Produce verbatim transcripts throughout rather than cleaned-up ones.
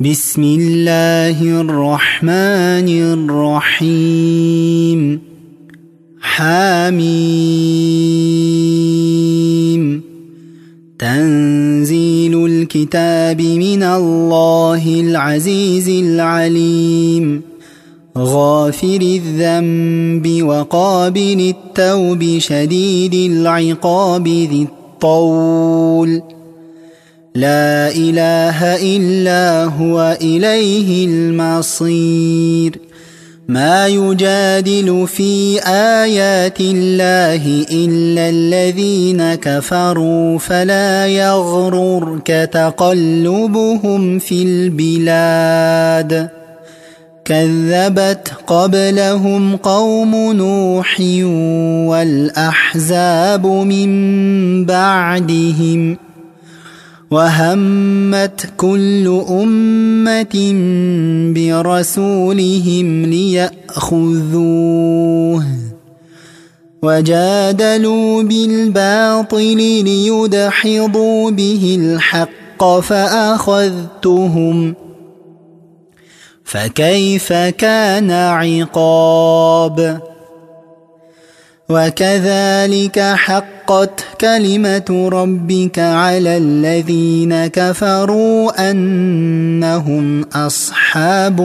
بسم الله الرحمن الرحيم حميم تنزيل الكتاب من الله العزيز العليم غافر الذنب وقابل التوب شديد العقاب ذي الطول لا إله إلا هو إليه المصير ما يجادل في آيات الله إلا الذين كفروا فلا يغررك تقلبهم في البلاد كذبت قبلهم قوم نوح والأحزاب من بعدهم وهمت كل أمة برسولهم ليأخذوه وجادلوا بالباطل ليدحضوا به الحق فأخذتهم فكيف كان عقاب وكذلك حقت كلمة ربك على الذين كفروا أنهم أصحاب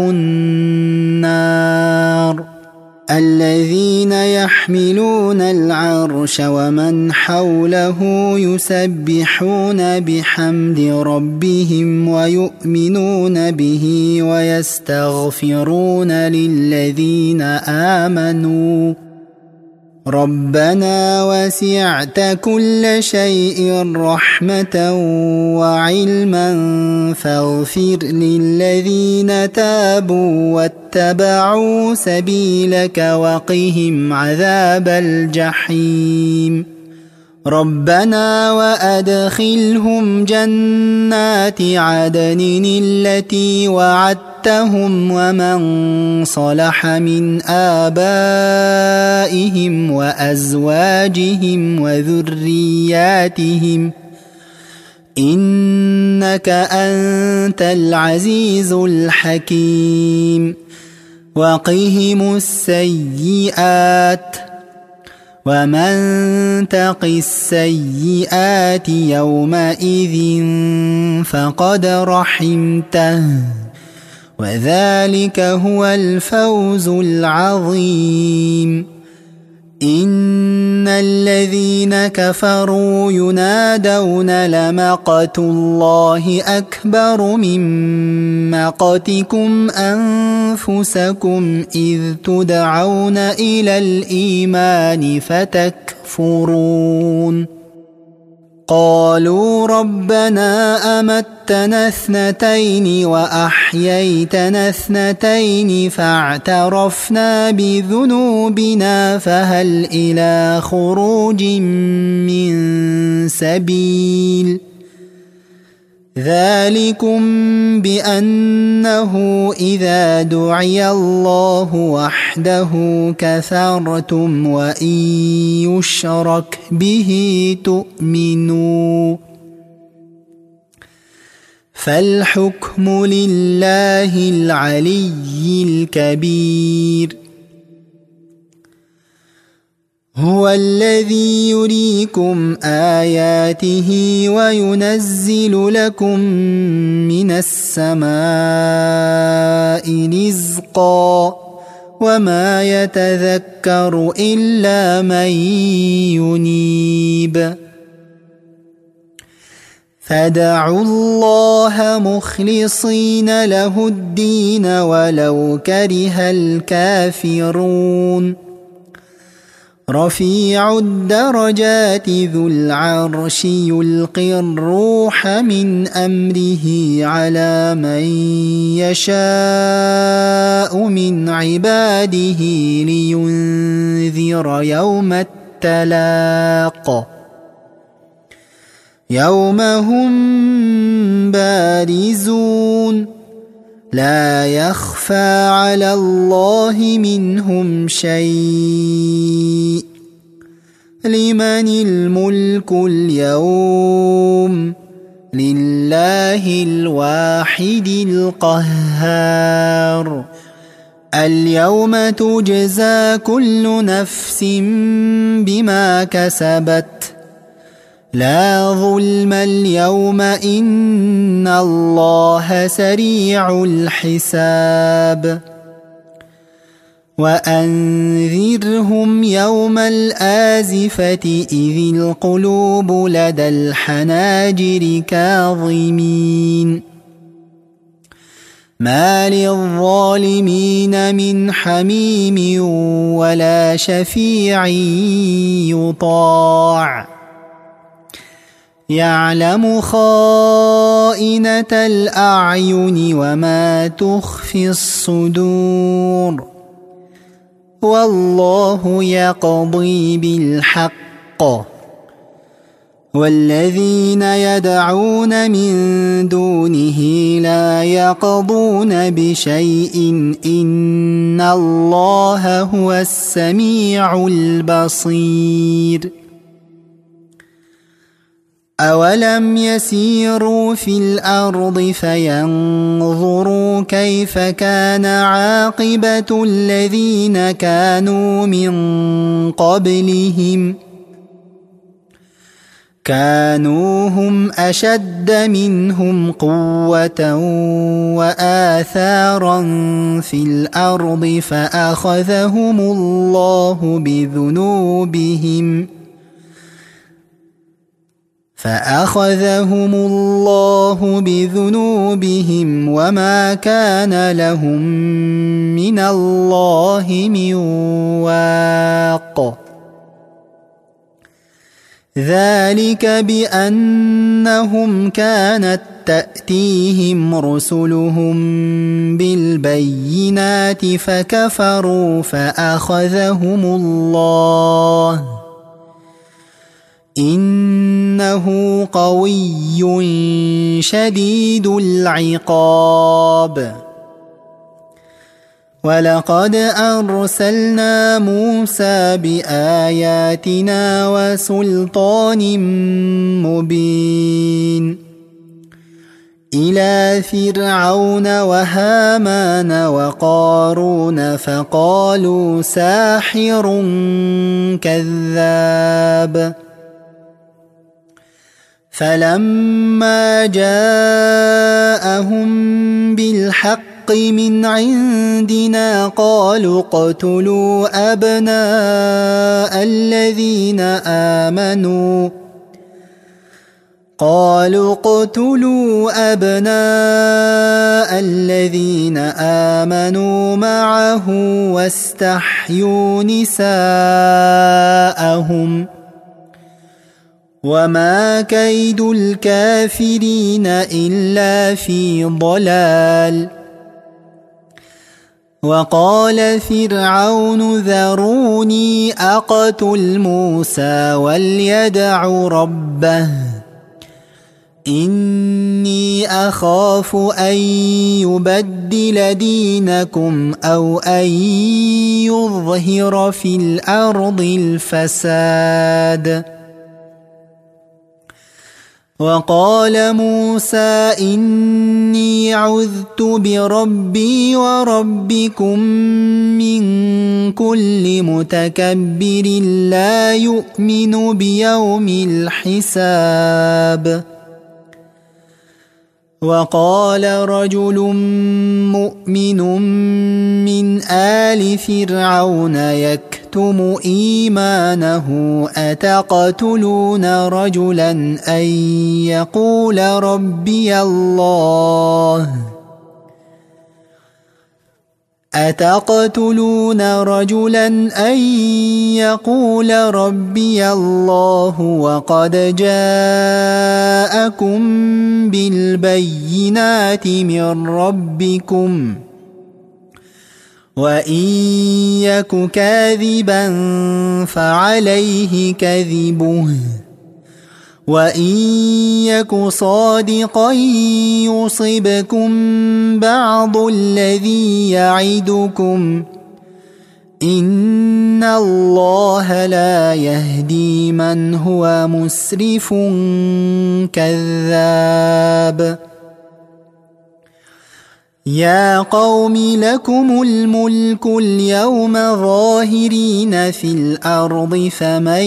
النار الذين يحملون العرش ومن حوله يسبحون بحمد ربهم ويؤمنون به ويستغفرون للذين آمنوا ربنا وسعت كل شيء رحمة وعلما فاغفر للذين تابوا واتبعوا سبيلك وقهم عذاب الجحيم ربنا وأدخلهم جنات عدن التي وعدتهم ومن صلح من آبائهم وأزواجهم وذرياتهم إنك أنت العزيز الحكيم وقهم السيئات ومن تق السيئات يومئذ فقد رحمته وذلك هو الفوز العظيم إن الذين كفروا ينادون لمقت الله أكبر من مقتكم أنفسكم إذ تدعون إلى الإيمان فتكفرون قالوا ربنا أمتنا اثنتين وأحييتنا اثنتين فاعترفنا بذنوبنا فهل إلى خروج من سبيل ذلكم بأنه إذا دعي الله وحده كفرتم وإن يشرك به تؤمنوا فالحكم لله العلي الكبير هو الذي يريكم آياته وينزل لكم من السماء رزقا وما يتذكر إلا من ينيب فادعوا الله مخلصين له الدين ولو كره الكافرون رفيع الدرجات ذو العرش يلقي الروح من أمره على من يشاء من عباده لينذر يوم التلاق يوم هم بارزون لا يخفى على الله منهم شيء لمن الملك اليوم لله الواحد القهار. اليوم تجزى كل نفس بما كسبت لا ظلم اليوم إن الله سريع الحساب. وأنذرهم يوم الآزفة إذ القلوب لدى الحناجر كاظمين ما للظالمين من حميم ولا شفيع يطاع يعلم خائنة الأعين وما تخفي الصدور والله يقضي بالحق والذين يدعون من دونه لا يقضون بشيء إن الله هو السميع البصير. أولم يسيروا في الأرض فينظروا كيف كان عاقبة الذين كانوا من قبلهم كانوا هم أشد منهم قوة وآثارا في الأرض فأخذهم الله بذنوبهم فأخذهم الله بذنوبهم وما كان لهم من الله من واق. ذلك بأنهم كانت تأتيهم رسلهم بالبينات فكفروا فأخذهم الله إنه قوي شديد العقاب. ولقد أرسلنا موسى بآياتنا وسلطان مبين إلى فرعون وهامان وقارون فقالوا ساحر كذاب. فلما جاءهم بالحق من عندنا قالوا اقتلوا أبناء الذين آمنوا قالوا اقتلوا أبناء الذين آمنوا معه واستحيوا نساءهم وما كيد الكافرين إلا في ضلال. وقال فرعون ذروني أقتل موسى وليدع ربه إني أخاف أن يبدل دينكم أو أن يظهر في الأرض الفساد. وقال موسى إني عذت بربي وربكم من كل متكبر لا يؤمن بيوم الحساب. وقال رجل مؤمن من آل فرعون يكتم إيمانه أتقتلون رجلا أن يقول ربي الله أتقتلون رجلا أن يقول ربي الله وقد جاءكم بالبينات من ربكم وإن يك كاذبا فعليه كذبه وإن يك صادقا يصبكم بعض الذي يعدكم إن الله لا يهدي من هو مسرف كذاب يا قوم لكم الملك اليوم ظاهرين في الأرض فمن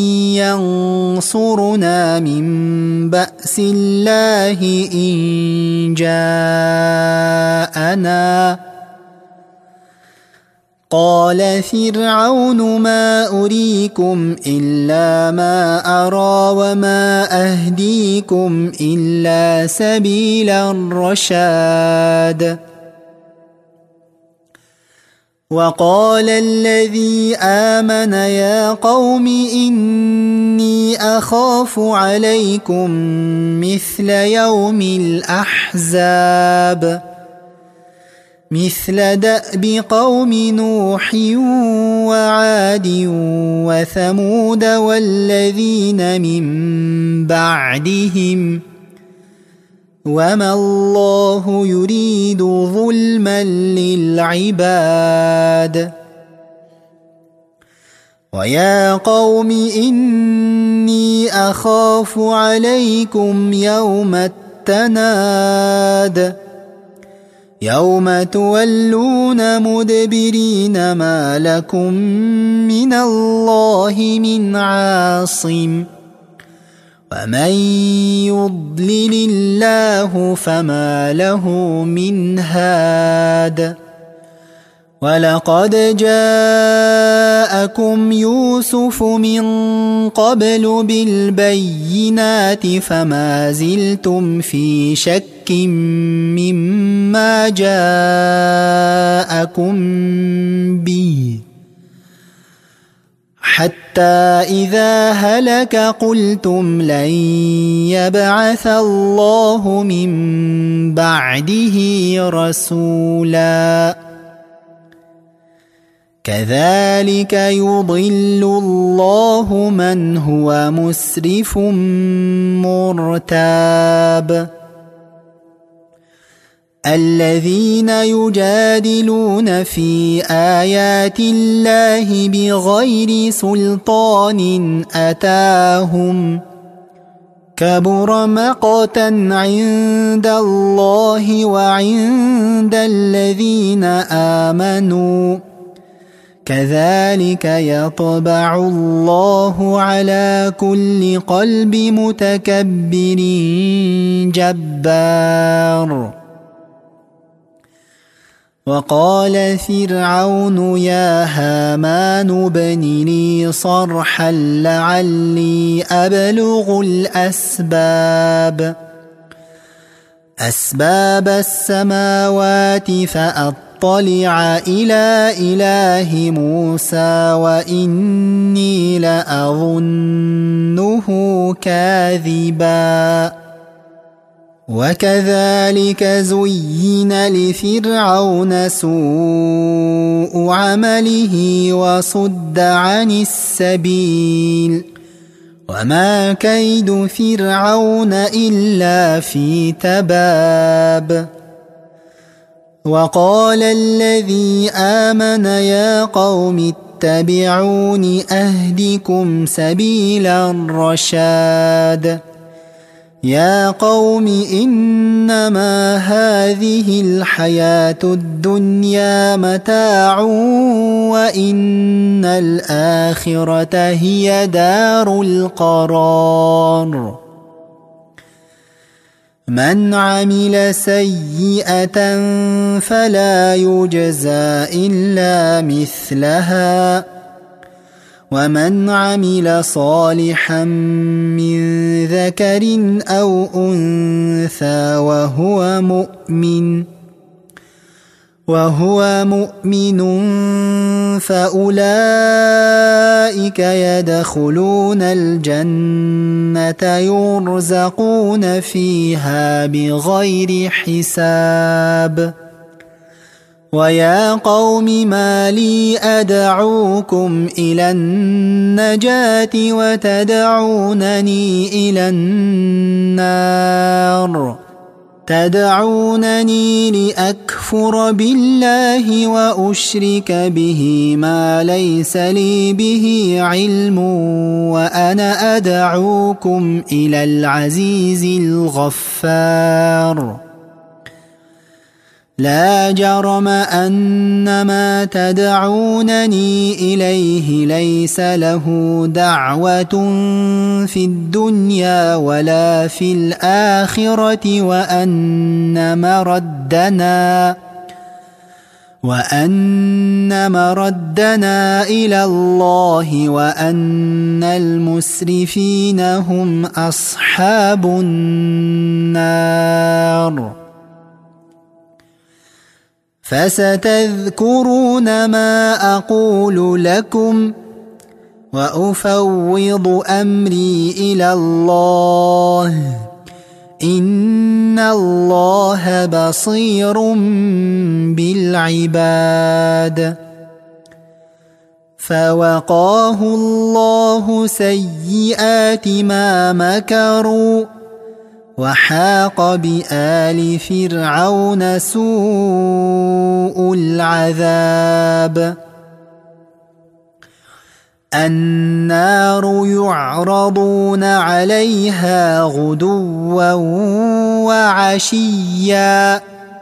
ينصرنا من بأس الله إن جاءنا قال فرعون ما أريكم إلا ما أرى وما أهديكم إلا سبيل الرشاد وقال الذي آمن يا قوم إني أخاف عليكم مثل يوم الأحزاب مثل دأب قوم نوح وعاد وثمود والذين من بعدهم وما الله يريد ظلما للعباد ويا قوم إني أخاف عليكم يوم التناد يوم تولون مدبرين ما لكم من الله من عاصم ومن يضلل الله فما له من هاد ولقد جاءكم يوسف من قبل بالبينات فما زلتم في شك مما جاءكم به حتى إذا هلك قلتم لن يبعث الله من بعده رسولا كذلك يضل الله من هو مسرف مرتاب الذين يجادلون في آيات الله بغير سلطان أتاهم كبر مقتا عند الله وعند الذين آمنوا كذلك يطبع الله على كل قلب متكبر جبار وقال فرعون يا هامان ابن لي صرحا لعلي أبلغ الأسباب أسباب السماوات فأطلع إلى إله موسى وإني لأظنه كاذبا وكذلك زين لفرعون سوء عمله وصد عن السبيل وما كيد فرعون إلا في تباب وقال الذي آمن يا قوم اتبعون أهدكم سبيل الرشاد يا قوم إنما هذه الحياة الدنيا متاع وإن الآخرة هي دار القرار من عمل سيئة فلا يجزى إلا مثلها ومن عمل صالحا من ذكر أو أنثى وهو مؤمن وهو مؤمن فأولئك يدخلون الجنة يرزقون فيها بغير حساب ويا قوم ما لي أدعوكم إلى النجاة وتدعونني إلى النار تدعونني لأكفر بالله وأشرك به ما ليس لي به علم وأنا أدعوكم إلى العزيز الغفار لا جرم أن ما تدعونني إليه ليس له دعوة في الدنيا ولا في الآخرة وأن مردنا وأن مردنا إلى الله وأن المسرفين هم أصحاب النار فستذكرون ما أقول لكم وأفوض أمري إلى الله إن الله بصير بالعباد فوقاه الله سيئات ما مكروا وحاق بآل فرعون سوء العذاب النار يعرضون عليها غدوا وعشيا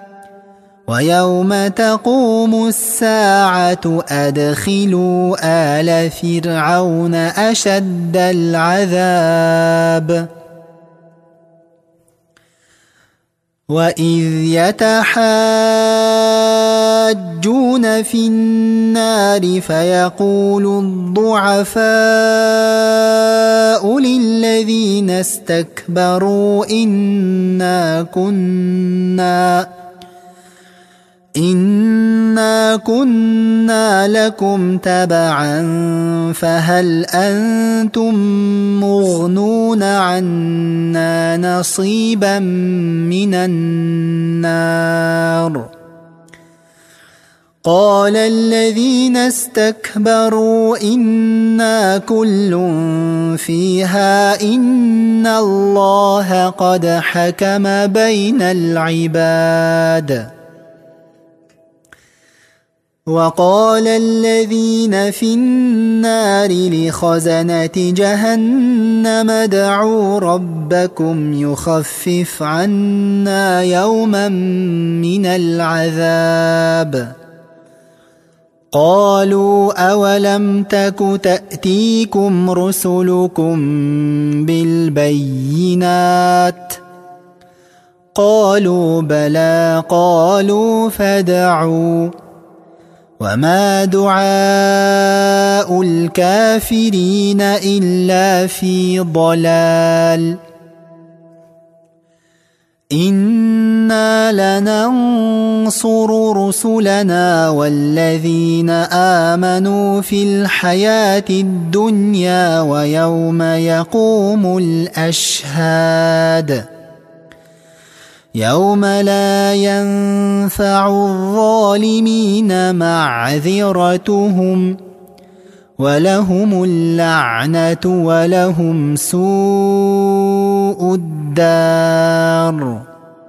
ويوم تقوم الساعة أدخلوا آل فرعون أشد العذاب وإذ يتحاجون في النار فيقول الضعفاء للذين استكبروا إنا كنا إنا كنا لكم تبعا فهل أنتم مغنون عنا نصيبا من النار قال الذين استكبروا إنا كل فيها إن الله قد حكم بين العباد وقال الذين في النار لخزنة جهنم ادعوا ربكم يخفف عنا يوما من العذاب قالوا أولم تك تأتيكم رسلكم بالبينات قالوا بلى قالوا فادعوا وما دعاء الكافرين إلا في ضلال إنا لننصر رسلنا والذين آمنوا في الحياة الدنيا ويوم يقوم الأشهاد يوم لا ينفع الظالمين معذرتهم ولهم اللعنة ولهم سوء الدار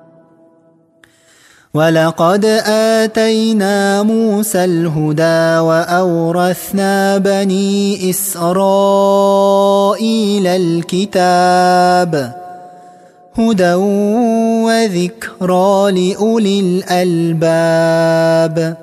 ولقد آتينا موسى الهدى وأورثنا بني إسرائيل الكتاب هدى وذكرى لأولي الألباب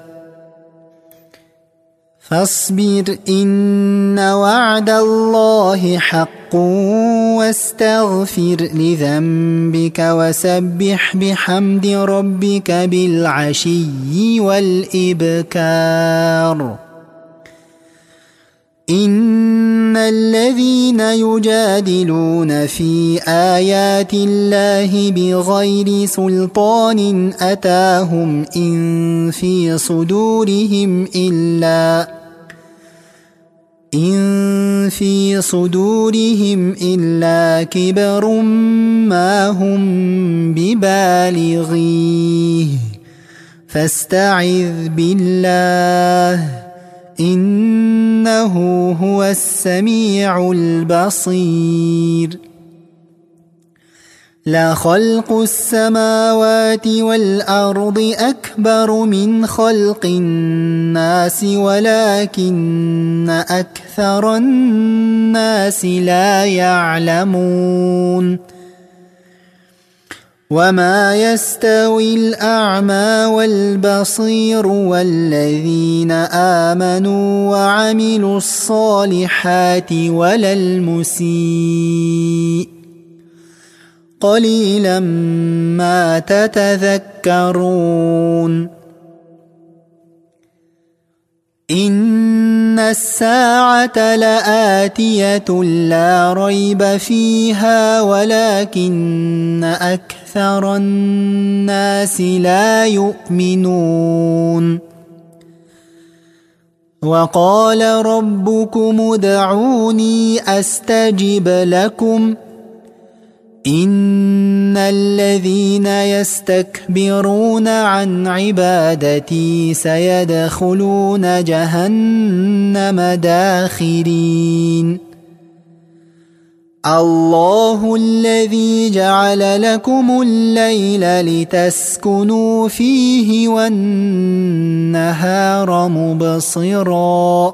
فاصبر إن وعد الله حق واستغفر لذنبك وسبح بحمد ربك بالعشي والإبكار إن الذين يجادلون في آيات الله بغير سلطان أتاهم إن في صدورهم إلا إن في صدورهم إلا كبر ما هم ببالغيه فاستعذ بالله إنه هو السميع البصير لخلق السماوات والأرض أكبر من خلق الناس ولكن أكثر الناس لا يعلمون وما يستوي الأعمى والبصير والذين آمنوا وعملوا الصالحات ولا المسيء قليلا ما تتذكرون إن الساعة لآتية لا ريب فيها ولكن أكثر الناس لا يؤمنون وقال ربكم ادعوني أستجب لكم إن الذين يستكبرون عن عبادتي سيدخلون جهنم داخرين الله الذي جعل لكم الليل لتسكنوا فيه والنهار مبصراً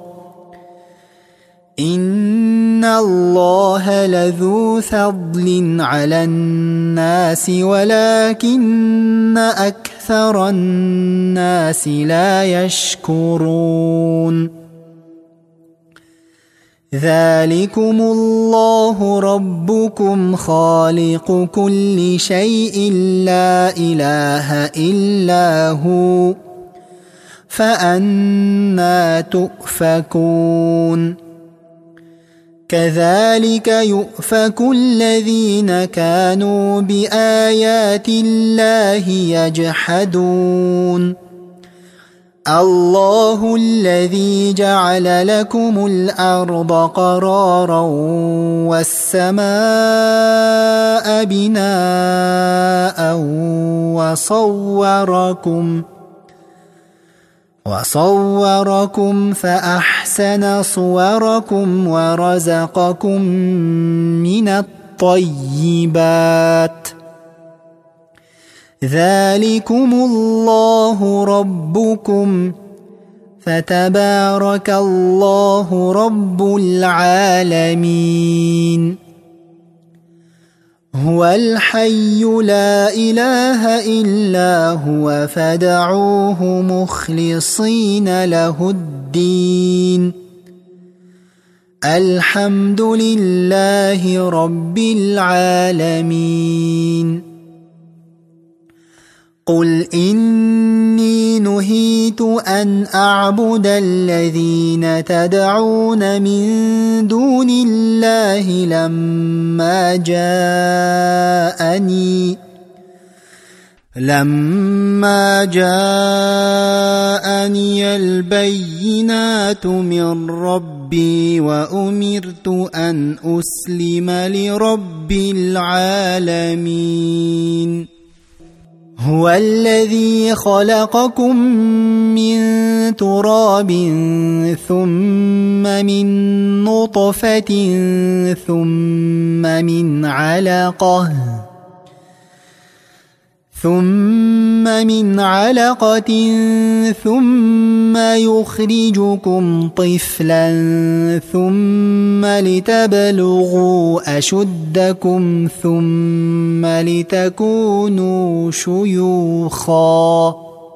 إن الله لذو فضل على الناس ولكن أكثر الناس لا يشكرون ذلكم الله ربكم خالق كل شيء لا إله إلا هو فأنى تؤفكون كذلك يؤفك الذين كانوا بآيات الله يجحدون الله الذي جعل لكم الأرض قرارا والسماء بناء وصوركم وصوركم فأحسن صوركم ورزقكم من الطيبات ذلكم الله ربكم فتبارك الله رب العالمين هو الحي لا إله إلا هو فادعوه مخلصين له الدين الحمد لله رب العالمين قل إني نهيت أن أعبد الذين تدعون من دون الله لما جاءني لما جاءني البينات من ربي وأمرت أن أسلم لرب العالمين هو الذي خلقكم من تراب ثم من نطفة ثم من علقة ثم من علقة ثم يخرجكم طفلا ثم لتبلغوا أشدكم ثم لتكونوا شيوخا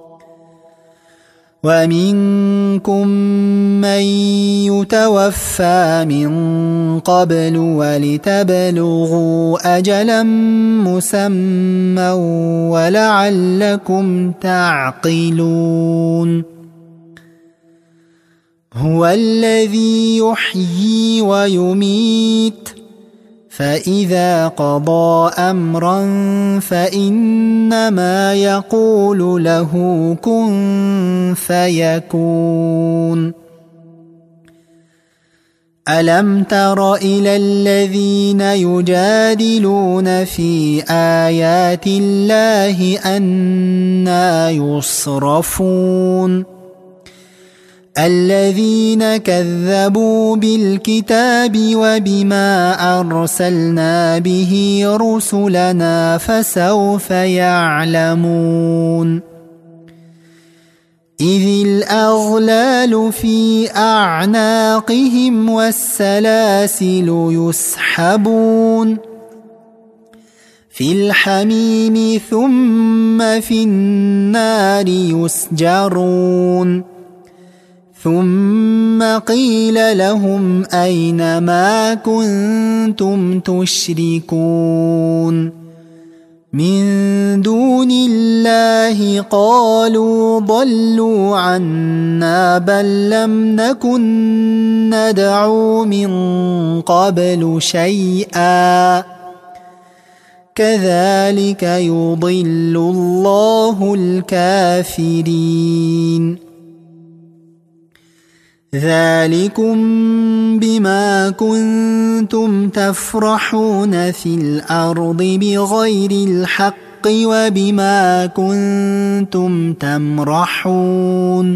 ومنكم من يتوفى من قبل ولتبلغوا أجلا مسمى ولعلكم تعقلون هو الذي يحيي ويميت فإذا قضى أمرا فإنما يقول له كن فيكون ألم تر إلى الذين يجادلون في آيات الله أنى يصرفون الذين كذبوا بالكتاب وبما أرسلنا به رسلنا فسوف يعلمون إذ الأغلال في أعناقهم والسلاسل يسحبون في الحميم ثم في النار يسجرون ثم قيل لهم أين ما كنتم تشركون من دون الله قالوا ضلوا عنا بل لم نكن ندعو من قبل شيئا كذلك يضل الله الكافرين ذلكم بما كنتم تفرحون في الأرض بغير الحق وبما كنتم تمرحون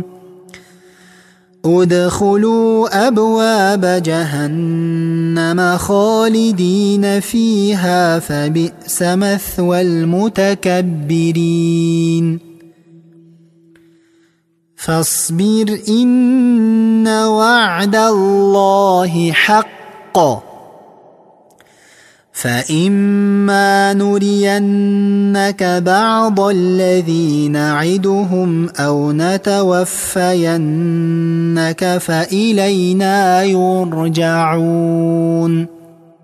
ادخلوا أبواب جهنم خالدين فيها فبئس مثوى المتكبرين فاصبر إن وعد الله حق فإما نرينك بعض الذي نعدهم أو نتوفينك فإلينا يرجعون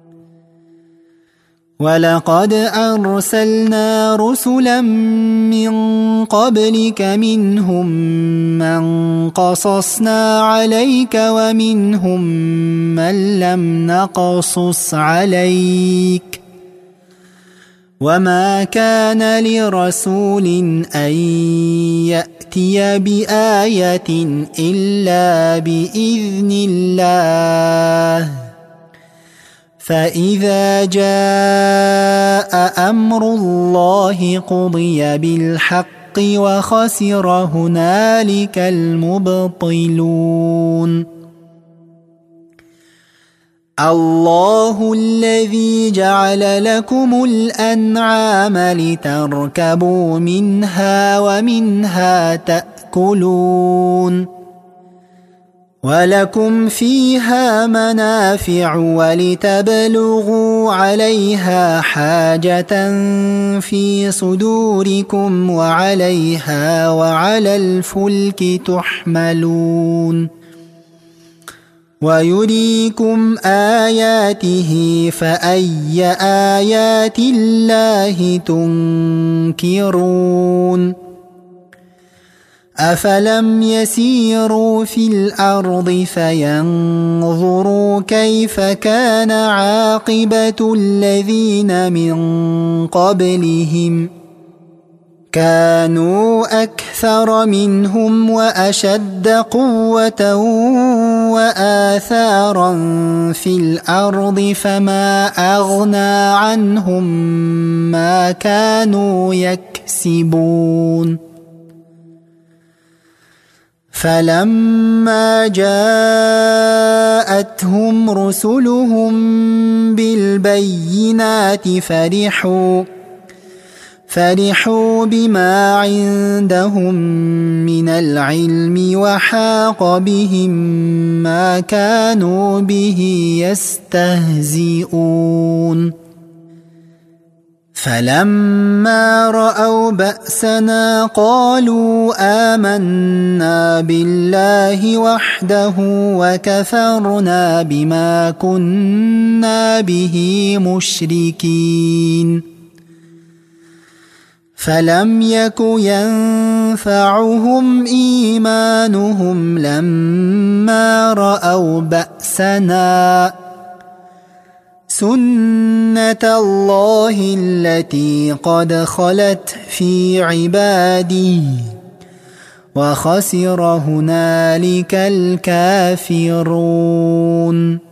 ولقد أرسلنا رسلا من قبلك منهم من قصصنا عليك ومنهم من لم نقصص عليك وما كان لرسول أن يأتي بآية إلا بإذن الله فإذا جاء أمر الله قضي بالحق وخسر هنالك المبطلون الله الذي جعل لكم الأنعام لتركبوا منها ومنها تأكلون ولكم فيها منافع ولتبلغوا عليها حاجة في صدوركم وعليها وعلى الفلك تحملون ويريكم آياته فأي آيات الله تنكرون أفلم يسيروا في الأرض فينظروا كيف كان عاقبة الذين من قبلهم كانوا أكثر منهم وأشد قوة وآثارا في الأرض فما أغنى عنهم ما كانوا يكسبون فلما جاءتهم رسلهم بالبينات فرحوا فرحوا بما عندهم من العلم وحاق بهم ما كانوا به يستهزئون فلما رأوا بأسنا قالوا آمنا بالله وحده وكفرنا بما كنا به مشركين فلم يك ينفعهم إيمانهم لما رأوا بأسنا سنة الله التي قد خلت في عباده وخسر هنالك الكافرون.